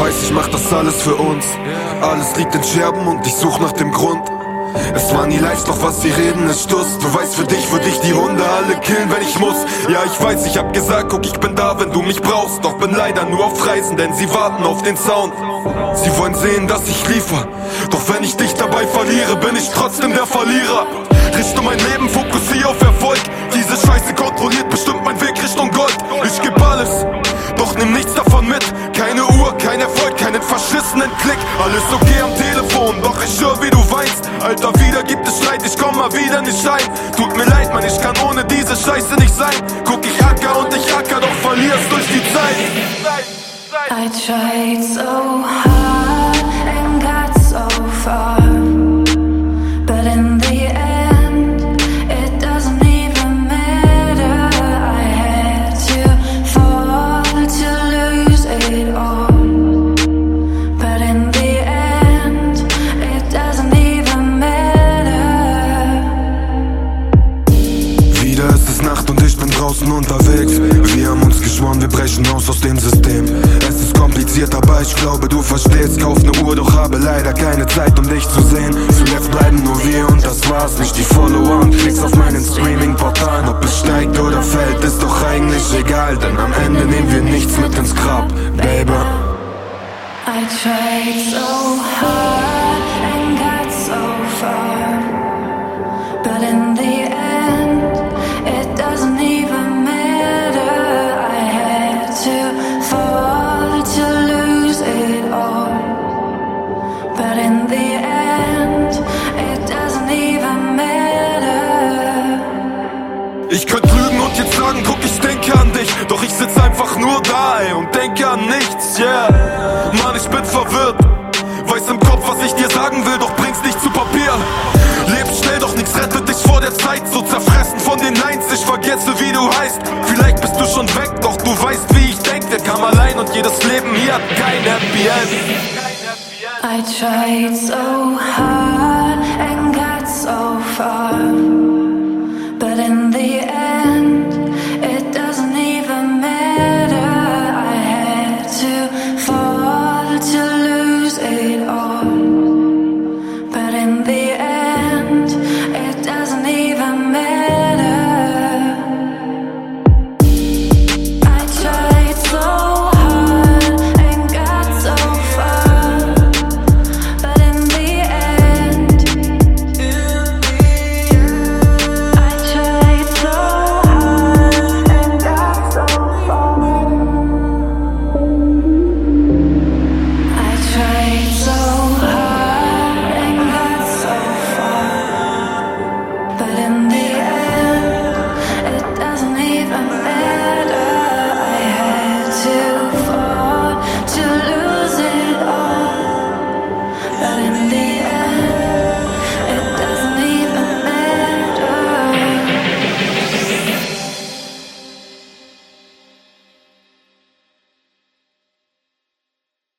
weiß, ich mach das alles für uns. Alles liegt in Scherben und ich such nach dem Grund. Es war nie leicht, doch was sie reden ist Stuss. Du weißt, für dich würd ich die Hunde alle killen, wenn ich muss. Ja, ich weiß, ich hab gesagt, guck, ich bin da, wenn du mich brauchst. Doch bin leider nur auf Reisen, denn sie warten auf den Sound. Sie wollen sehen, dass ich liefer. Doch wenn ich dich dabei verliere, bin ich trotzdem der Verlierer. Richte mein Leben, fokussiere auf Erfolg. Diese Scheiße kontrolliert bestimmt mein Weg Richtung Gold. Ich geb alles, doch nimm nichts davon mit. Keine Uhr, kein Erfolg, keinen verschissenen Klick. Alles okay am Telefon, doch ich hör, wie du weinst. Alter, wieder gibt es Streit, ich komm mal wieder nicht rein. Tut mir leid, Mann, ich kann ohne diese Scheiße nicht sein. Guck, ich acker und ich acker, doch verlier's durch die Zeit. I tried so hard and got so far, but in the end, it doesn't even matter. I had to fall to lose it all, but in the end, it doesn't even matter. Wieder ist es Nacht und ich bin draußen unterwegs. Wir haben uns geschworen, wir brechen aus dem System. Es ist kompliziert, aber ich glaube, du verstehst. Kauf ne Uhr, doch habe leider keine Zeit, um dich zu sehen. Zuletzt bleiben nur wir und das war's. Nicht die Follower und Klicks auf meinen Streaming-Portalen. Ob es steigt oder fällt, ist doch eigentlich egal, denn am Ende nehmen wir nichts mit ins Grab, Baby. I tried so hard and got so far, but in the end, it doesn't even matter. I had to fall to lose it all, but in the end, it doesn't even matter. Ich könnte lügen und jetzt sagen, guck, ich denke an dich. Doch ich sitz einfach nur da, ey, und denke an nichts, yeah. Mann, ich bin verwirrt. Weiß im Kopf, was ich dir sagen will, doch bring's nicht zu Papier. Lebst schnell, doch nix rettet dich vor der Zeit. So zerfressen von den Lines, ich vergesse, wie du heißt. Vielleicht bist du schon weg, doch du weißt, wie ich denk. Der kam allein und jedes Leben hier hat kein Happy End. I tried so hard